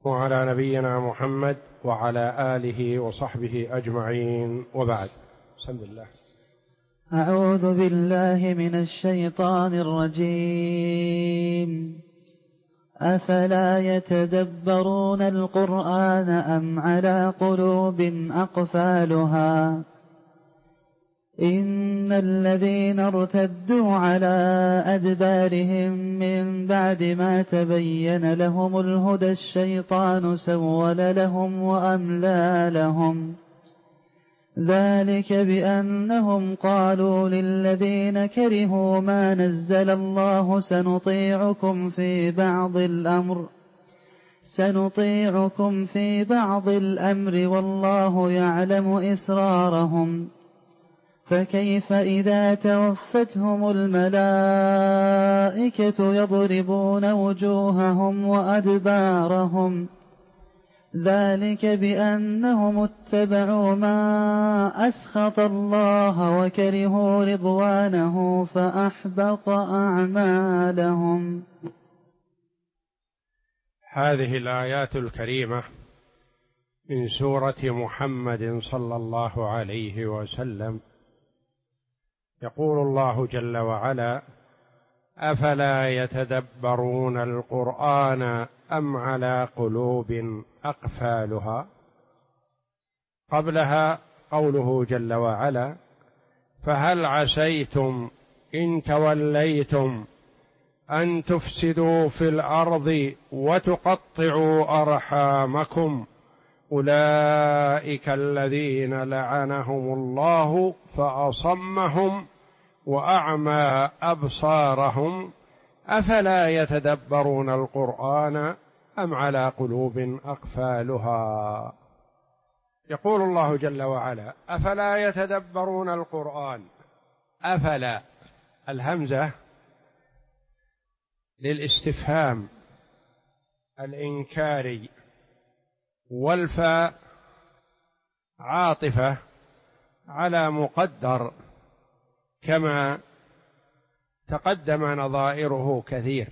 وعلى نبينا محمد وعلى آله وصحبه أجمعين، وبعد. بسم الله. أعوذ بالله من الشيطان الرجيم. أفلا يتدبرون القرآن أم على قلوب أقفالها إن الذين ارتدوا على أدبارهم من بعد ما تبين لهم الهدى الشيطان سول لهم وأملى لهم ذلك بأنهم قالوا للذين كرهوا ما نزل الله سنطيعكم في بعض الأمر والله يعلم إسرارهم فكيف إذا توفتهم الملائكة يضربون وجوههم وأدبارهم ذلك بأنهم اتبعوا ما أسخط الله وكرهوا رضوانه فأحبط أعمالهم. هذه الآيات الكريمة من سورة محمد صلى الله عليه وسلم. يقول الله جل وعلا: أفلا يتدبرون القرآن أم على قلوب أقفالها. قبلها قوله جل وعلا: فهل عسيتم إن توليتم أن تفسدوا في الأرض وتقطعوا أرحامكم أولئك الذين لعنهم الله فأصمهم وأعمى أبصارهم أفلا يتدبرون القرآن أم على قلوب أقفالها. يقول الله جل وعلا: أفلا يتدبرون القرآن. أفلا الهمزة للاستفهام الإنكاري، والفاء عاطفة على مقدر كما تقدم نظائره كثير.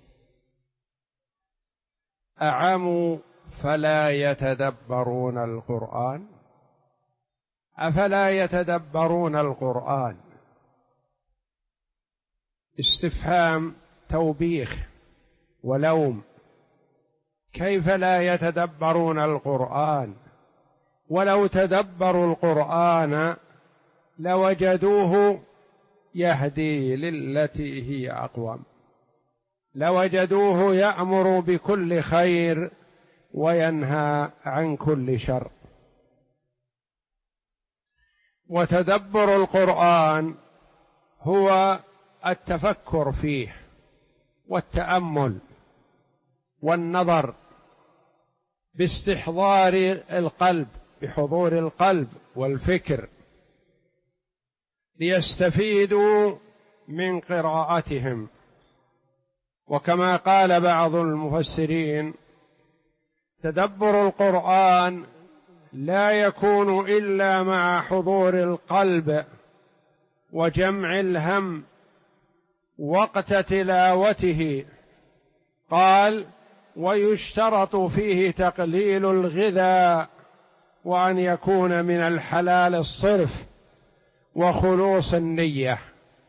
أعموا فلا يتدبرون القرآن. أفلا يتدبرون القرآن استفهام توبيخ ولوم. كيف لا يتدبرون القرآن؟ ولو تدبروا القرآن لوجدوه يهدي للتي هي أقوم، لوجدوه يأمر بكل خير وينهى عن كل شر. وتدبر القرآن هو التفكر فيه والتأمل والنظر باستحضار القلب، بحضور القلب والفكر، ليستفيدوا من قراءتهم. وكما قال بعض المفسرين: تدبر القرآن لا يكون إلا مع حضور القلب وجمع الهم وقت تلاوته. قال: ويشترط فيه تقليل الغذاء، وأن يكون من الحلال الصرف، وخلوص النية،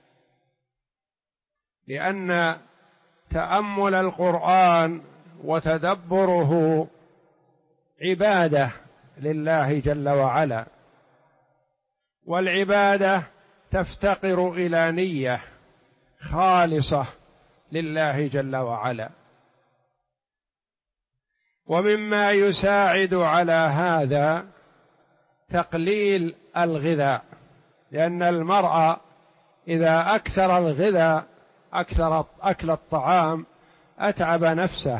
لأن تأمل القرآن وتدبره عبادة لله جل وعلا، والعبادة تفتقر إلى نية خالصة لله جل وعلا. ومما يساعد على هذا تقليل الغذاء، لأن المرء إذا أكثر الغذاء، أكثر أكل الطعام، أتعب نفسه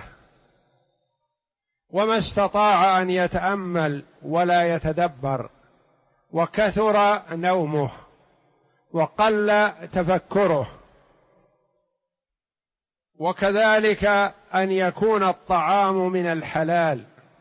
وما استطاع أن يتأمل ولا يتدبر، وكثر نومه وقل تفكره. وكذلك أن يكون الطعام من الحلال،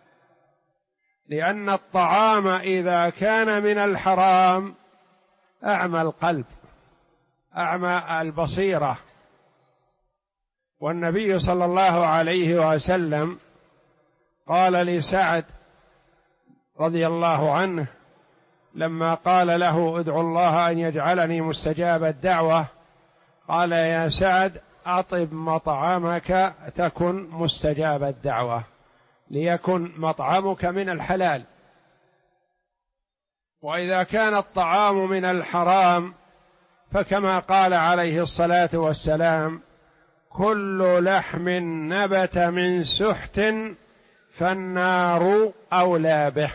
لأن الطعام إذا كان من الحرام أعمى القلب، أعمى البصيرة. والنبي صلى الله عليه وسلم قال لسعد رضي الله عنه لما قال له ادعو الله أن يجعلني مستجاب الدعوة، قال يا سعد أطب مطعمك تكن مستجاب الدعوة، ليكن مطعمك من الحلال. وإذا كان الطعام من الحرام فكما قال عليه الصلاة والسلام كل لحم نبت من سحت فالنار أولى به.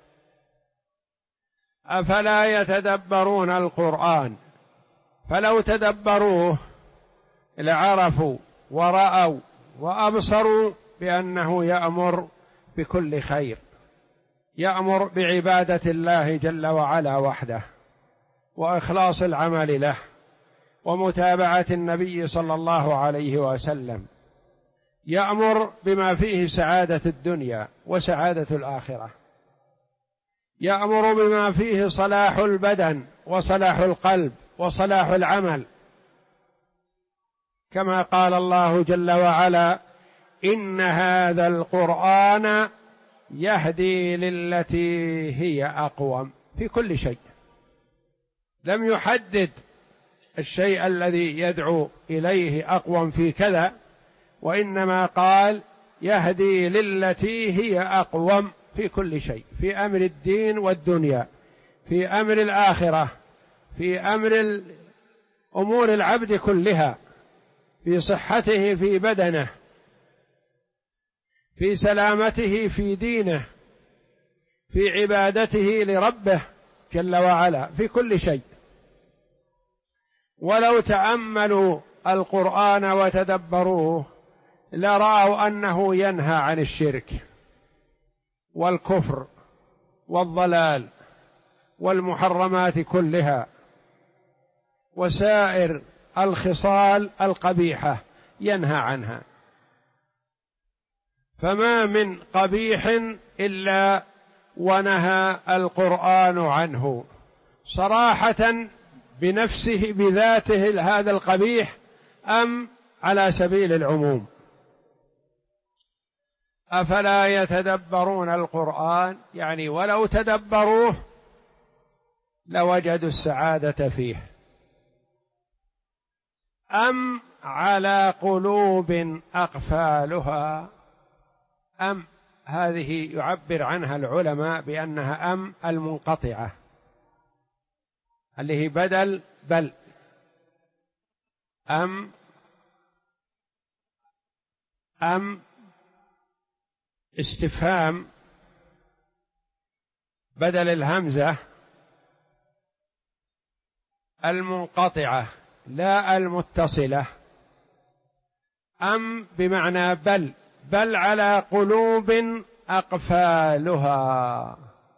أفلا يتدبرون القرآن؟ فلو تدبروه لعرفوا ورأوا وأبصروا بأنه يأمر بكل خير، يأمر بعبادة الله جل وعلا وحده، وإخلاص العمل له، ومتابعة النبي صلى الله عليه وسلم، يأمر بما فيه سعادة الدنيا وسعادة الآخرة، يأمر بما فيه صلاح البدن وصلاح القلب وصلاح العمل، كما قال الله جل وعلا إن هذا القرآن يهدي للتي هي أقوم في كل شيء. لم يحدد الشيء الذي يدعو إليه أقوم في كذا، وإنما قال يهدي للتي هي أقوم في كل شيء، في أمر الدين والدنيا، في أمر الآخرة، في أمر أمور العبد كلها، في صحته في بدنه، في سلامته في دينه، في عبادته لربه جل وعلا، في كل شيء. ولو تأملوا القرآن وتدبروه لرأوا أنه ينهى عن الشرك والكفر والضلال والمحرمات كلها وسائر الخصال القبيحة ينهى عنها. فما من قبيح إلا ونهى القرآن عنه صراحة بنفسه بذاته هذا القبيح أم على سبيل العموم. أفلا يتدبرون القرآن؟ يعني ولو تدبروه لوجدوا السعادة فيه. أم على قلوب أقفالها؟ أم هذه يعبر عنها العلماء بأنها أم المنقطعة، اللي هي بدل بل. أم استفهام بدل الهمزة المنقطعة لا المتصلة. أم بمعنى بل، بل على قلوب أقفالها،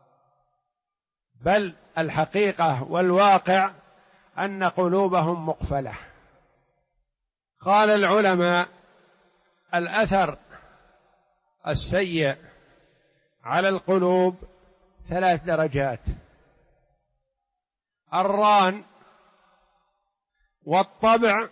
بل الحقيقة والواقع أن قلوبهم مقفلة. قال العلماء الأثر السيء على القلوب 3 درجات: الران والطبع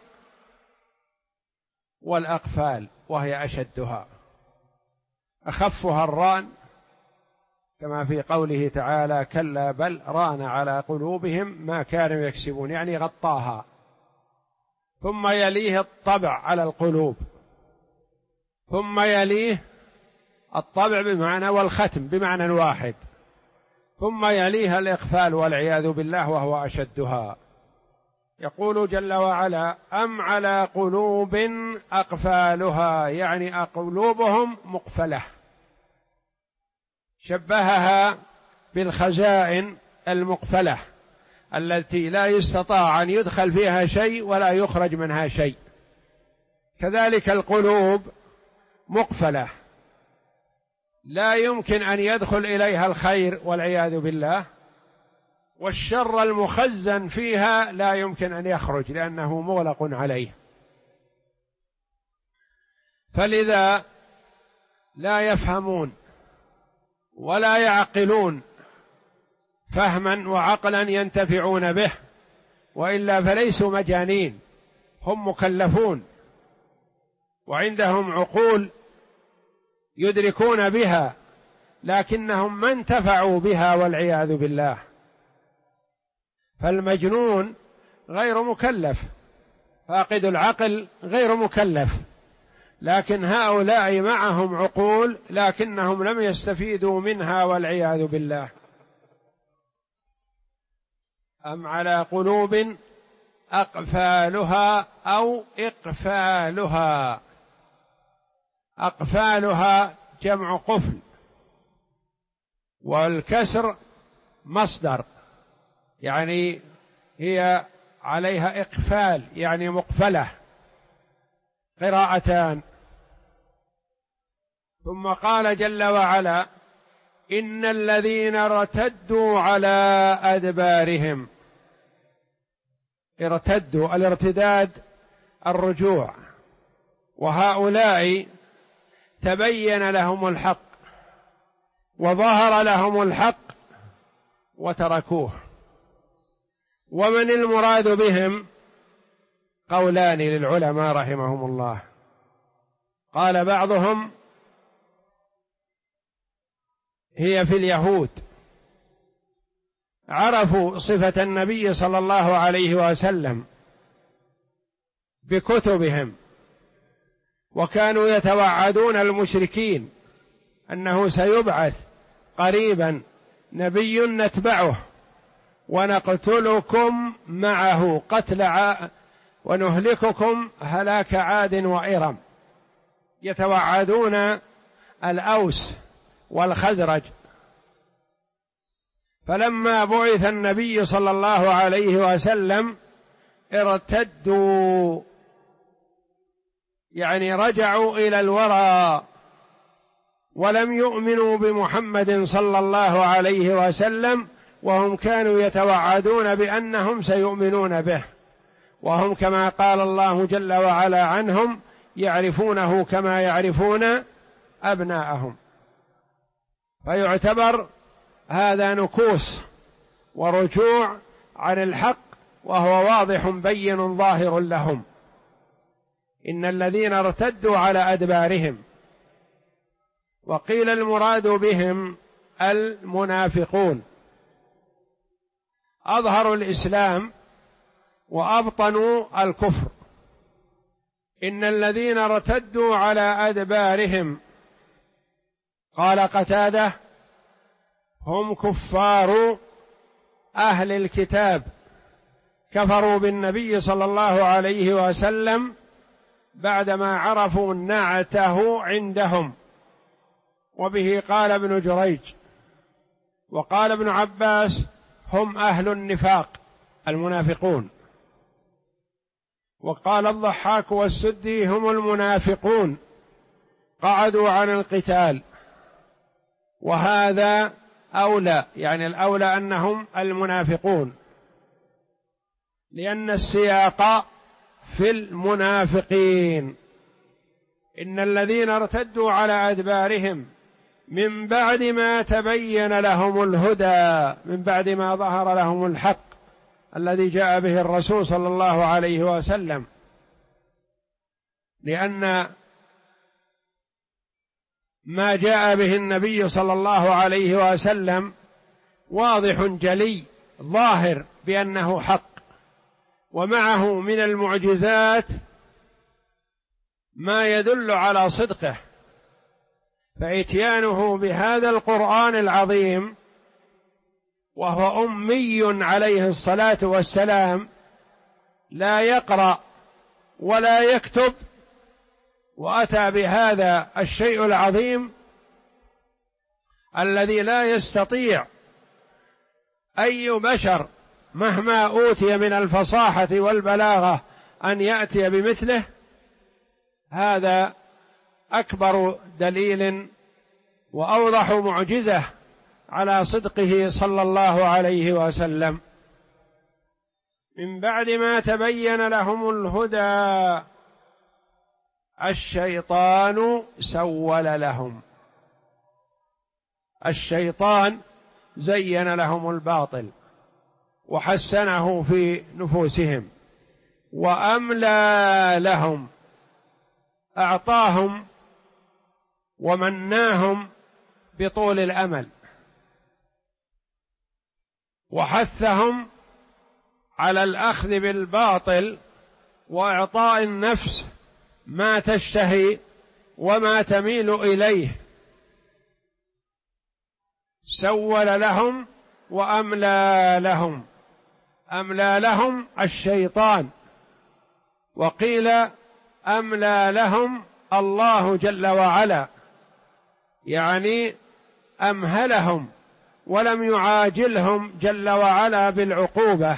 والأقفال، وهي أشدها. أخفها الران كما في قوله تعالى كلا بل ران على قلوبهم ما كانوا يكسبون، يعني غطاها. ثم يليه الطبع على القلوب، ثم يليه الطبع بمعنى والختم بمعنى واحد، ثم يليها الإقفال والعياذ بالله وهو أشدها. يقول جل وعلا أم على قلوب أقفالها، يعني قلوبهم مقفلة، شبهها بالخزائن المقفلة التي لا يستطاع أن يدخل فيها شيء ولا يخرج منها شيء. كذلك القلوب مقفلة لا يمكن أن يدخل إليها الخير والعياذ بالله، والشر المخزن فيها لا يمكن أن يخرج لأنه مغلق عليه. فلذا لا يفهمون ولا يعقلون فهما وعقلا ينتفعون به، وإلا فليسوا مجانين، هم مكلفون وعندهم عقول يدركون بها لكنهم ما انتفعوا بها والعياذ بالله. فالمجنون غير مكلف، فاقد العقل غير مكلف، لكن هؤلاء معهم عقول لكنهم لم يستفيدوا منها والعياذ بالله. أم على قلوب أقفالها أو إقفالها. أقفالها جمع قفل، والكسر مصدر، يعني هي عليها إقفال يعني مقفلة. قراءتان. ثم قال جل وعلا: إن الذين ارتدوا على أدبارهم. ارتدوا، الارتداد الرجوع، وهؤلاء تبين لهم الحق وظهر لهم الحق وتركوه. ومن المراد بهم؟ قولان للعلماء رحمهم الله. قال بعضهم: هي في اليهود، عرفوا صفة النبي صلى الله عليه وسلم بكتبهم، وكانوا يتوعدون المشركين أنه سيبعث قريبا نبي نتبعه ونقتلكم معه قتل ونهلككم هلاك عاد وإرم. يتوعدون الأوس والخزرج. فلما بعث النبي صلى الله عليه وسلم ارتدوا، يعني رجعوا إلى الوراء ولم يؤمنوا بمحمد صلى الله عليه وسلم، وهم كانوا يتوعدون بأنهم سيؤمنون به، وهم كما قال الله جل وعلا عنهم: يعرفونه كما يعرفون أبناءهم. فيعتبر هذا نكوص ورجوع عن الحق، وهو واضح بين ظاهر لهم. إن الذين ارتدوا على أدبارهم. وقيل المراد بهم المنافقون، أظهروا الإسلام وأبطنوا الكفر. إن الذين ارتدوا على أدبارهم، قال قتادة: هم كفار أهل الكتاب، كفروا بالنبي صلى الله عليه وسلم بعدما عرفوا نعته عندهم. وبه قال ابن جريج. وقال ابن عباس: هم أهل النفاق المنافقون. وقال الضحاك والسدي: هم المنافقون قعدوا عن القتال. وهذا أولى، يعني الأولى أنهم المنافقون، لأن السياق في المنافقين. إن الذين ارتدوا على أدبارهم من بعد ما تبين لهم الهدى، من بعد ما ظهر لهم الحق الذي جاء به الرسول صلى الله عليه وسلم، لأن ما جاء به النبي صلى الله عليه وسلم واضح جلي ظاهر بأنه حق، ومعه من المعجزات ما يدل على صدقه. فإتيانه بهذا القرآن العظيم وهو أمي عليه الصلاة والسلام، لا يقرأ ولا يكتب، وأتى بهذا الشيء العظيم الذي لا يستطيع أي بشر مهما أوتي من الفصاحة والبلاغة أن يأتي بمثله. هذا أكبر دليل وأوضح معجزة على صدقه صلى الله عليه وسلم. من بعد ما تبين لهم الهدى الشيطان سول لهم. الشيطان زين لهم الباطل وحسنه في نفوسهم وأملى لهم، أعطاهم ومناهم بطول الأمل، وحثهم على الأخذ بالباطل وإعطاء النفس ما تشتهي وما تميل إليه، سول لهم وأملى لهم. أملى لهم الشيطان، وقيل أملى لهم الله جل وعلا، يعني أمهلهم ولم يعاجلهم جل وعلا بالعقوبة،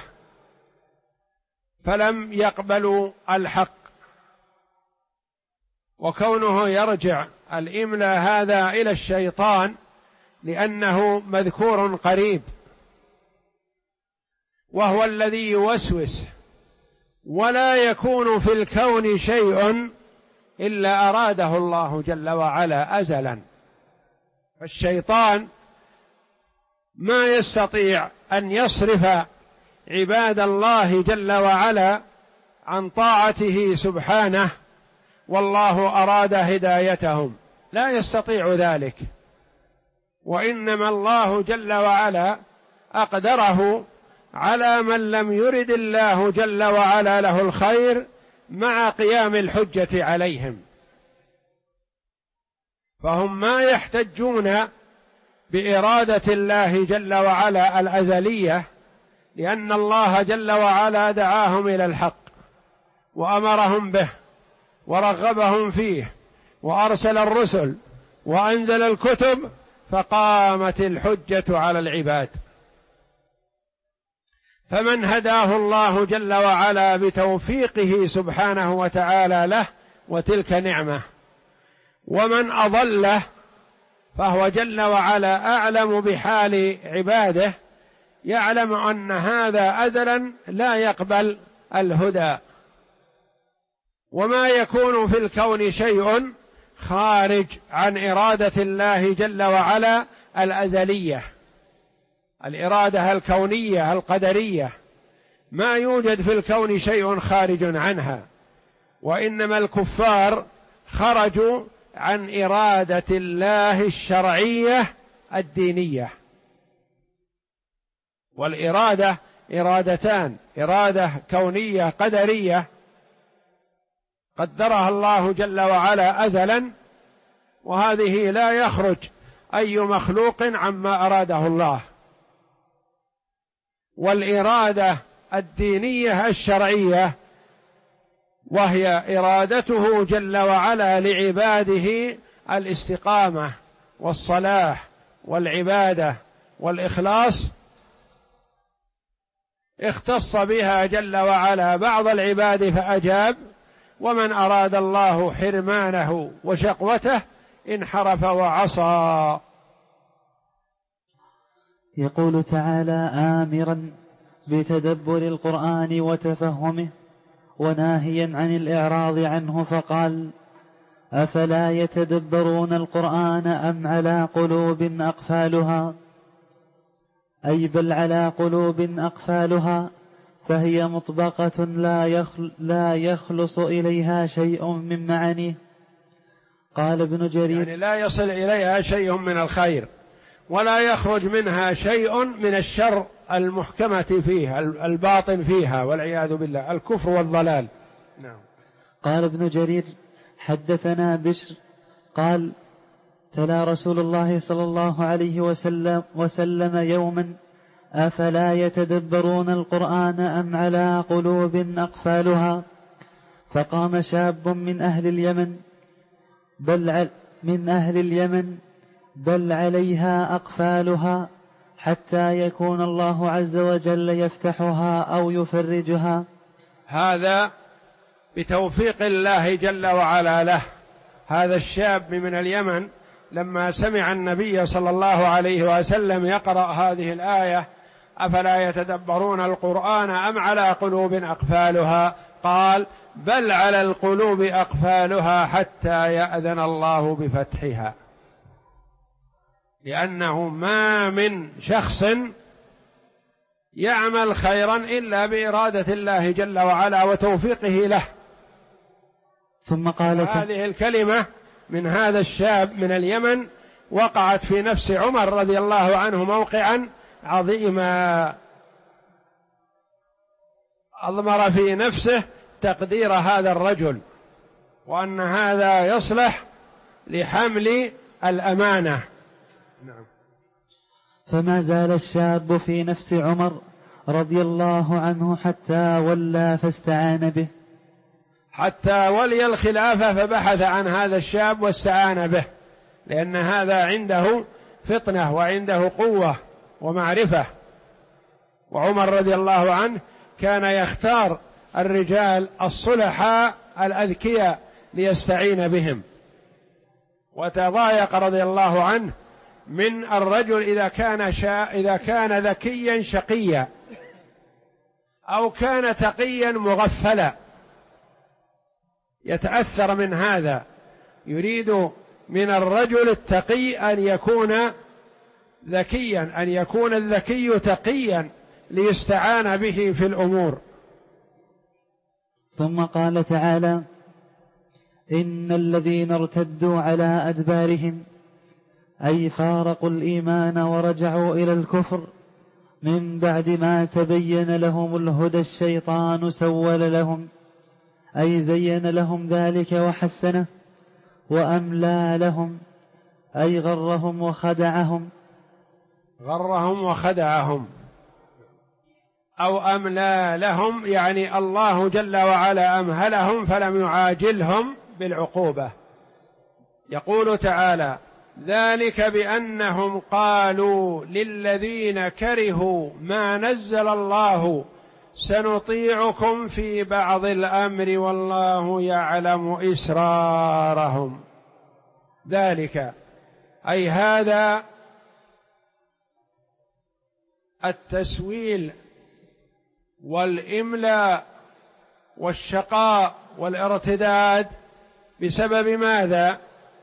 فلم يقبلوا الحق. وكونه يرجع الإملاء هذا إلى الشيطان لأنه مذكور قريب، وهو الذي يوسوس، ولا يكون في الكون شيء إلا أراده الله جل وعلا أزلا. فالشيطان ما يستطيع أن يصرف عباد الله جل وعلا عن طاعته سبحانه والله أراد هدايتهم، لا يستطيع ذلك، وإنما الله جل وعلا أقدره على من لم يرد الله جل وعلا له الخير مع قيام الحجة عليهم، فهم ما يحتجون بإرادة الله جل وعلا الأزلية، لأن الله جل وعلا دعاهم إلى الحق وأمرهم به ورغبهم فيه وأرسل الرسل وأنزل الكتب، فقامت الحجة على العباد. فمن هداه الله جل وعلا بتوفيقه سبحانه وتعالى له وتلك نعمة، ومن أضله فهو جل وعلا أعلم بحال عباده، يعلم أن هذا أزلا لا يقبل الهدى، وما يكون في الكون شيء خارج عن إرادة الله جل وعلا الأزلية، الإرادة الكونية القدرية، ما يوجد في الكون شيء خارج عنها، وإنما الكفار خرجوا عن إرادة الله الشرعية الدينية. والإرادة إرادتان: إرادة كونية قدرية قدرها الله جل وعلا أزلا، وهذه لا يخرج أي مخلوق عما أراده الله، والإرادة الدينية الشرعية وهي إرادته جل وعلا لعباده الاستقامة والصلاح والعبادة والإخلاص، اختص بها جل وعلا بعض العباد فأجاب، ومن أراد الله حرمانه وشقوته انحرف وعصى. يقول تعالى آمرا بتدبر القرآن وتفهمه وناهيا عن الإعراض عنه، فقال: أفلا يتدبرون القرآن أم على قلوب أقفالها؟ أي بل على قلوب أقفالها، فهي مطبقة لا يخلص إليها شيء من معانيه. قال ابن جرير: يعني لا يصل إليها شيء من الخير، ولا يخرج منها شيء من الشر المحكمة فيها، الباطن فيها، والعياذ بالله، الكفر والضلال. نعم. قال ابن جرير: حدثنا بشر قال: تلا رسول الله صلى الله عليه وسلم يوما: أفلا يتدبرون القرآن أم على قلوب أقفالها؟ فقام شاب من أهل اليمن بل عليها أقفالها، حتى يكون الله عز وجل يفتحها أو يفرجها. هذا بتوفيق الله جل وعلا له. هذا الشاب من اليمن لما سمع النبي صلى الله عليه وسلم يقرأ هذه الآية: أفلا يتدبرون القرآن أم على قلوب أقفالها، قال: بل على القلوب أقفالها حتى يأذن الله بفتحها. لأنه ما من شخص يعمل خيرا إلا بإرادة الله جل وعلا وتوفيقه له. ثم قال: هذه الكلمة من هذا الشاب من اليمن وقعت في نفس عمر رضي الله عنه موقعا عظيما، أضمر في نفسه تقدير هذا الرجل وأن هذا يصلح لحمل الأمانة. نعم. فما زال الشاب في نفس عمر رضي الله عنه حتى ولى فاستعان به، حتى ولي الخلافة فبحث عن هذا الشاب واستعان به، لأن هذا عنده فطنة وعنده قوة ومعرفة. وعمر رضي الله عنه كان يختار الرجال الصلحاء الأذكياء ليستعين بهم، وتضايق رضي الله عنه من الرجل إذا كان ذكيا شقيا أو كان تقيا مغفلا، يتأثر من هذا. يريد من الرجل التقي أن يكون ذكيا، أن يكون الذكي تقيا ليستعان به في الأمور. ثم قال تعالى: إن الذين ارتدوا على أدبارهم، أي فارقوا الإيمان ورجعوا إلى الكفر من بعد ما تبين لهم الهدى الشيطان سول لهم، أي زين لهم ذلك وحسنه، وأملى لهم، أي غرهم وخدعهم. غرهم وخدعهم أو أملى لهم، يعني الله جل وعلا أمهلهم فلم يعاجلهم بالعقوبة. يقول تعالى: ذلك بأنهم قالوا للذين كرهوا ما نزل الله سنطيعكم في بعض الأمر والله يعلم إسرارهم. ذلك أي هذا التسويل والإملاء والشقاء والارتداد بسبب ماذا؟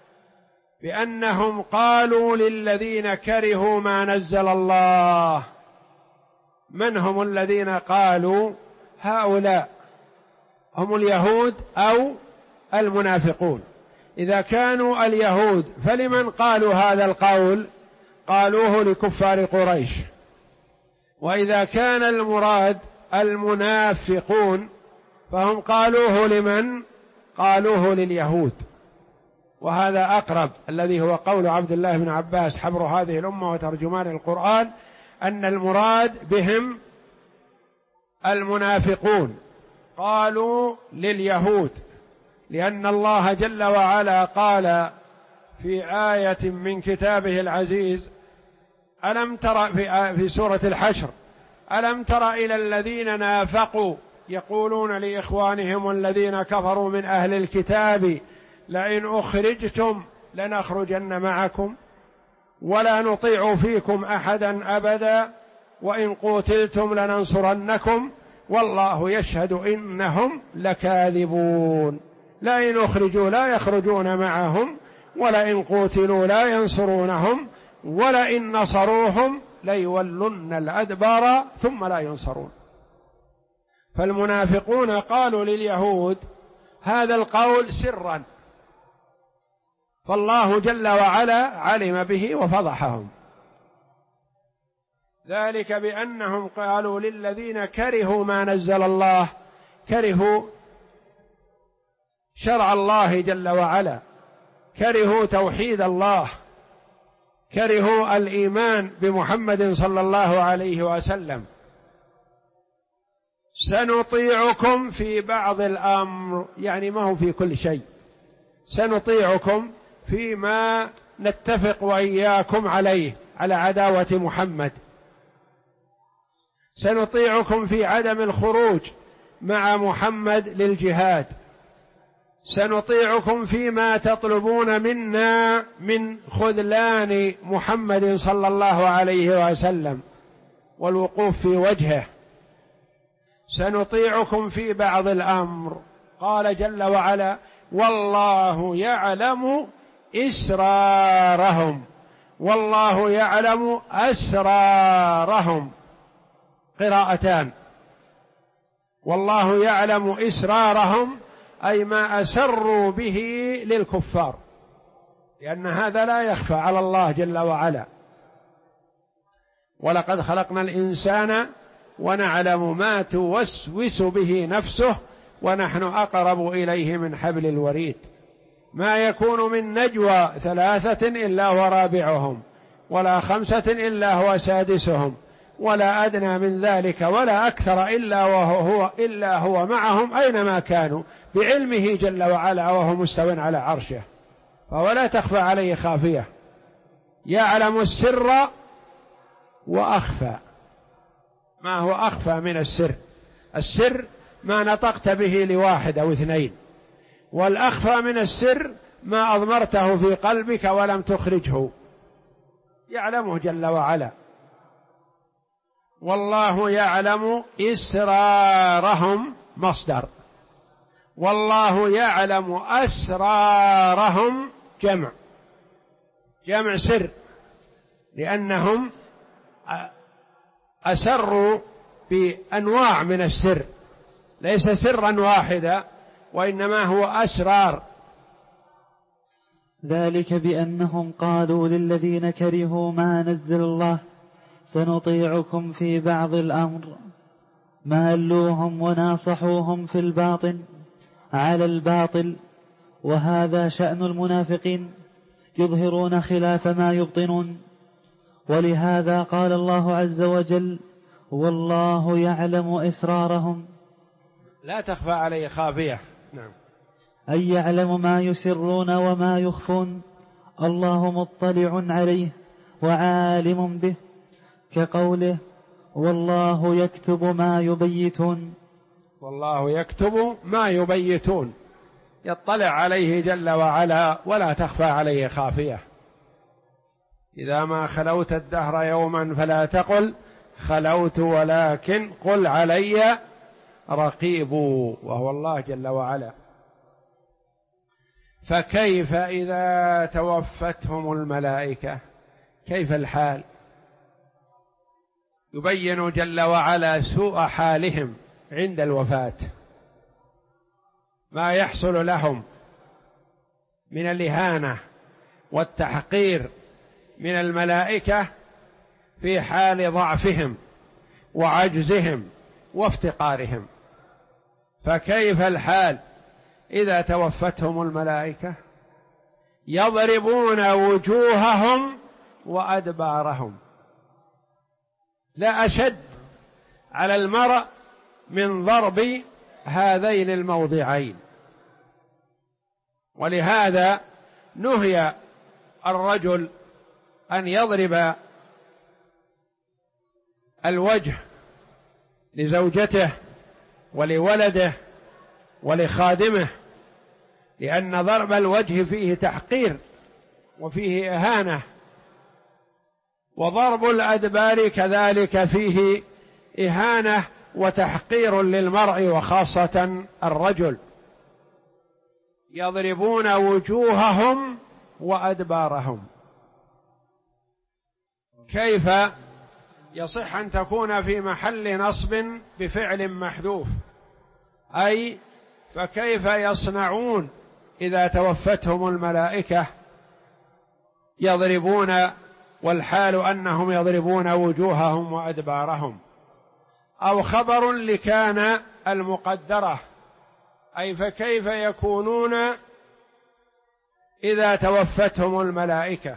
بأنهم قالوا للذين كرهوا ما نزل الله. من هم الذين قالوا؟ هؤلاء هم اليهود أو المنافقون. إذا كانوا اليهود فلمن قالوا هذا القول؟ قالوه لكفار قريش. وإذا كان المراد المنافقون فهم قالوه لمن؟ قالوه لليهود. وهذا أقرب، الذي هو قول عبد الله بن عباس حبر هذه الأمة وترجمان القرآن، أن المراد بهم المنافقون، قالوا لليهود، لأن الله جل وعلا قال في آية من كتابه العزيز: ألم تر في سورة الحشر: ألم تر إلى الذين نافقوا يقولون لإخوانهم الذين كفروا من أهل الكتاب لئن أخرجتم لنخرجن معكم ولا نطيع فيكم أحدا أبدا وإن قتلتم لننصرنكم والله يشهد إنهم لكاذبون. لئن أخرجوا لا يخرجون معهم ولئن قتلوا لا ينصرونهم ولئن نصروهم ليولن الأدبار ثم لا ينصرون. فالمنافقون قالوا لليهود هذا القول سرا، فالله جل وعلا علم به وفضحهم. ذلك بأنهم قالوا للذين كرهوا ما نزل الله، كرهوا شرع الله جل وعلا، كرهوا توحيد الله، كرهوا الإيمان بمحمد صلى الله عليه وسلم. سنطيعكم في بعض الأمر، يعني ما هو في كل شيء، سنطيعكم فيما نتفق وإياكم عليه على عداوة محمد، سنطيعكم في عدم الخروج مع محمد للجهاد، سنطيعكم فيما تطلبون منا من خذلان محمد صلى الله عليه وسلم والوقوف في وجهه، سنطيعكم في بعض الأمر. قال جل وعلا: والله يعلم إسرارهم، والله يعلم أسرارهم، قراءتان. والله يعلم إسرارهم أي ما أسروا به للكفار، لأن هذا لا يخفى على الله جل وعلا. ولقد خلقنا الإنسان ونعلم ما توسوس به نفسه ونحن أقرب إليه من حبل الوريد. ما يكون من نجوى ثلاثة إلا هو رابعهم ولا خمسة إلا هو سادسهم ولا أدنى من ذلك ولا أكثر إلا هو معهم أينما كانوا بعلمه جل وعلا وهو مستو على عرشه، فهو لا تخفى عليه خافية، يعلم السر وأخفى. ما هو أخفى من السر؟ السر ما نطقت به لواحد أو اثنين، والأخفى من السر ما أضمرته في قلبك ولم تخرجه، يعلمه جل وعلا. والله يعلم إسرارهم مصدر، والله يعلم أسرارهم جمع سر، لأنهم أسروا بأنواع من السر، ليس سرا واحدا وإنما هو أسرار. ذلك بأنهم قالوا للذين كرهوا ما نزل الله سنطيعكم في بعض الأمر، مالوهم وناصحوهم في الباطن على الباطل، وهذا شأن المنافقين، يظهرون خلاف ما يبطنون. ولهذا قال الله عز وجل: والله يعلم إسرارهم، لا تخفى عليه خافية. نعم. أي يعلم ما يسرون وما يخفون، الله مطلع عليه وعالم به، كقوله: والله يكتب ما يبيتون. والله يكتب ما يبيتون، يطلع عليه جل وعلا ولا تخفى عليه خافية. إذا ما خلوت الدهر يوما فلا تقل خلوت، ولكن قل علي رقيب، وهو الله جل وعلا. فكيف إذا توفتهم الملائكة؟ كيف الحال؟ يبين جل وعلا سوء حالهم عند الوفاة، ما يحصل لهم من الإهانة والتحقير من الملائكة في حال ضعفهم وعجزهم وافتقارهم. فكيف الحال إذا توفتهم الملائكة؟ يضربون وجوههم وأدبارهم. لا أشد على المرء من ضرب هذين الموضعين. ولهذا نهي الرجل أن يضرب الوجه لزوجته ولولده ولخادمه، لأن ضرب الوجه فيه تحقير وفيه إهانة، وضرب الأدبار كذلك فيه إهانة وتحقير للمرء وخاصة الرجل. يضربون وجوههم وأدبارهم. كيف يصح أن تكون في محل نصب بفعل محذوف؟ أي فكيف يصنعون إذا توفتهم الملائكة يضربون، والحال أنهم يضربون وجوههم وأدبارهم. أو خبر لكان المقدرة، أي فكيف يكونون إذا توفتهم الملائكة.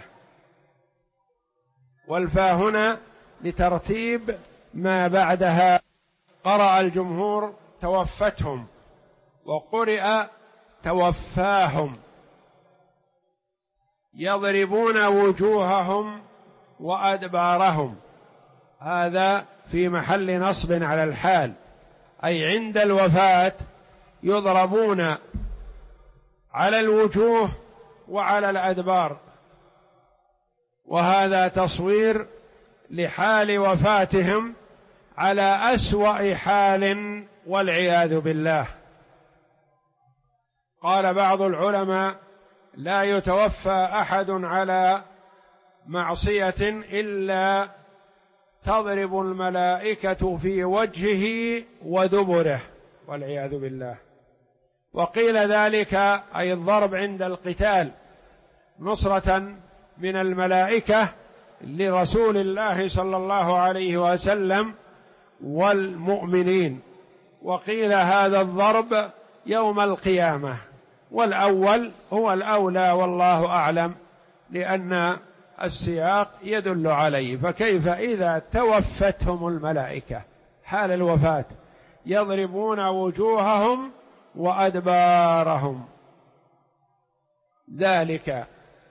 والفاء هنا لترتيب ما بعدها. قرأ الجمهور توفتهم، وقرئ توفاهم. يضربون وجوههم وأدبارهم، هذا في محل نصب على الحال، أي عند الوفاة يضربون على الوجوه وعلى الأدبار، وهذا تصوير لحال وفاتهم على أسوأ حال والعياذ بالله. قال بعض العلماء: لا يتوفى أحد على معصية إلا تضرب الملائكة في وجهه ودبره والعياذ بالله. وقيل ذلك أي الضرب عند القتال، نصرة من الملائكة لرسول الله صلى الله عليه وسلم والمؤمنين. وقيل هذا الضرب يوم القيامة، والأول هو الأولى والله أعلم، لأن السياق يدل عليه. فكيف إذا توفتهم الملائكة حال الوفاة يضربون وجوههم وأدبارهم، ذلك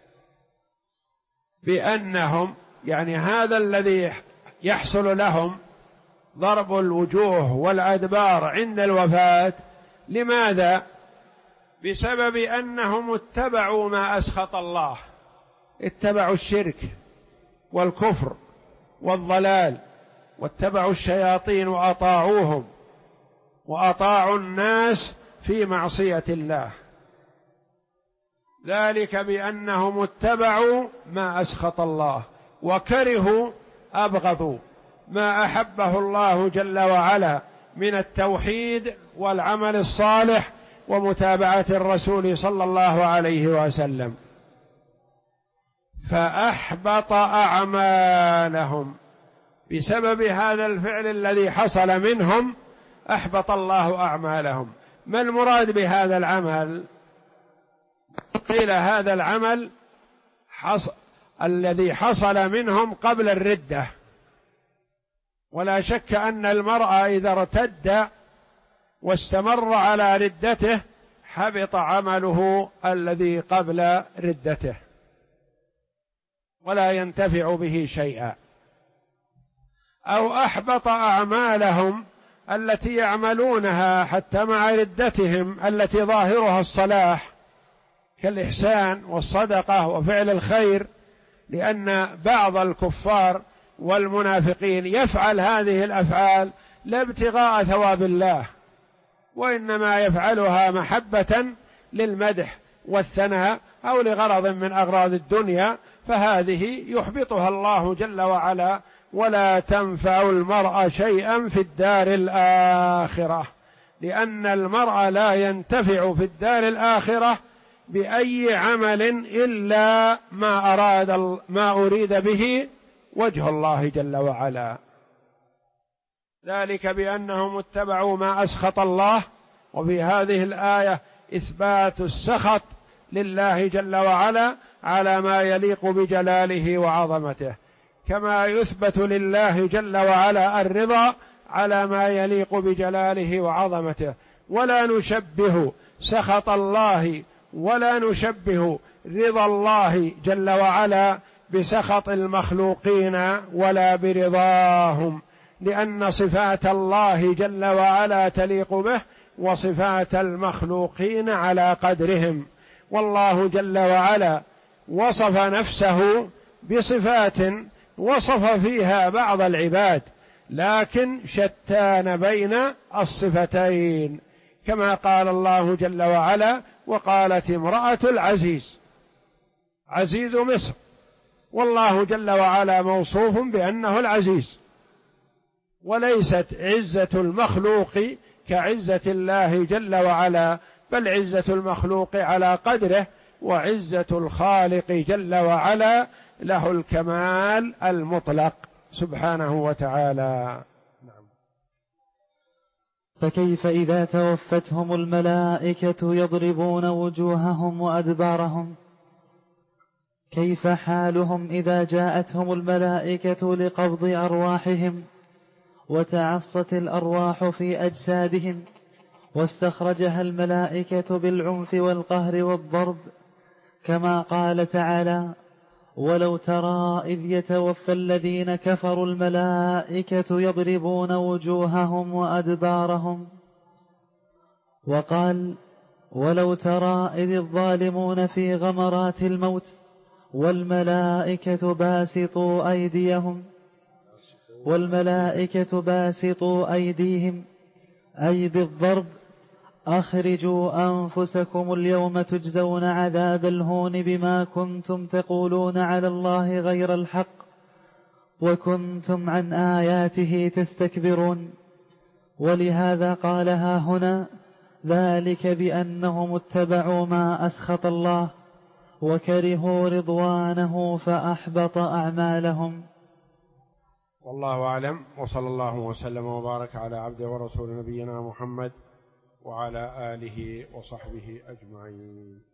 بأنهم يعني هذا الذي يحصل لهم ضرب الوجوه والأدبار عند الوفاة، لماذا؟ بسبب أنهم اتبعوا ما أسخط الله، اتبعوا الشرك والكفر والضلال، واتبعوا الشياطين وأطاعوهم، وأطاعوا الناس في معصية الله، ذلك بأنهم اتبعوا ما أسخط الله وكرهوا أبغضوا ما أحبه الله جل وعلا من التوحيد والعمل الصالح ومتابعة الرسول صلى الله عليه وسلم، فأحبط أعمالهم. بسبب هذا الفعل الذي حصل منهم أحبط الله أعمالهم. ما المراد بهذا العمل؟ قيل هذا العمل الذي حصل منهم قبل الردة، ولا شك أن المرء إذا ارتد واستمر على ردته حبط عمله الذي قبل ردته ولا ينتفع به شيئا. أو أحبط أعمالهم التي يعملونها حتى مع ردتهم التي ظاهرها الصلاح كالإحسان والصدقة وفعل الخير، لأن بعض الكفار والمنافقين يفعل هذه الأفعال لا ابتغاء ثواب الله، وإنما يفعلها محبة للمدح والثناء أو لغرض من أغراض الدنيا، فهذه يحبطها الله جل وعلا، ولا تنفع المرء شيئا في الدار الآخرة، لأن المرء لا ينتفع في الدار الآخرة بأي عمل إلا ما أريد به وجه الله جل وعلا. ذلك بأنهم اتبعوا ما أسخط الله. وفي هذه الآية إثبات السخط لله جل وعلا على ما يليق بجلاله وعظمته، كما يثبت لله جل وعلا الرضا على ما يليق بجلاله وعظمته. ولا نشبه سخط الله ولا نشبه رضا الله جل وعلا بسخط المخلوقين ولا برضاهم، لأن صفات الله جل وعلا تليق به وصفات المخلوقين على قدرهم. والله جل وعلا وصف نفسه بصفات وصف فيها بعض العباد، لكن شتان بين الصفتين، كما قال الله جل وعلا: وقالت امرأة العزيز، عزيز مصر، والله جل وعلا موصوف بأنه العزيز، وليست عزة المخلوق كعزة الله جل وعلا، بل عزة المخلوق على قدره، وعزة الخالق جل وعلا له الكمال المطلق سبحانه وتعالى. فكيف إذا توفتهم الملائكة يضربون وجوههم وأدبارهم؟ كيف حالهم إذا جاءتهم الملائكة لقبض أرواحهم وتعصت الأرواح في أجسادهم واستخرجها الملائكة بالعنف والقهر والضرب، كما قال تعالى: ولو ترى إذ يتوفى الذين كفروا الملائكة يضربون وجوههم وأدبارهم. وقال: ولو ترى إذ الظالمون في غمرات الموت والملائكة باسطوا أيديهم أي بالضرب: أخرجوا أنفسكم اليوم تجزون عذاب الهون بما كنتم تقولون على الله غير الحق وكنتم عن آياته تستكبرون. ولهذا قالها هنا: ذلك بأنهم اتبعوا ما أسخط الله وكرهوا رضوانه فأحبط أعمالهم. والله أعلم، وصلى الله وسلم وبارك على عبده ورسول نبينا محمد وعلى آله وصحبه أجمعين.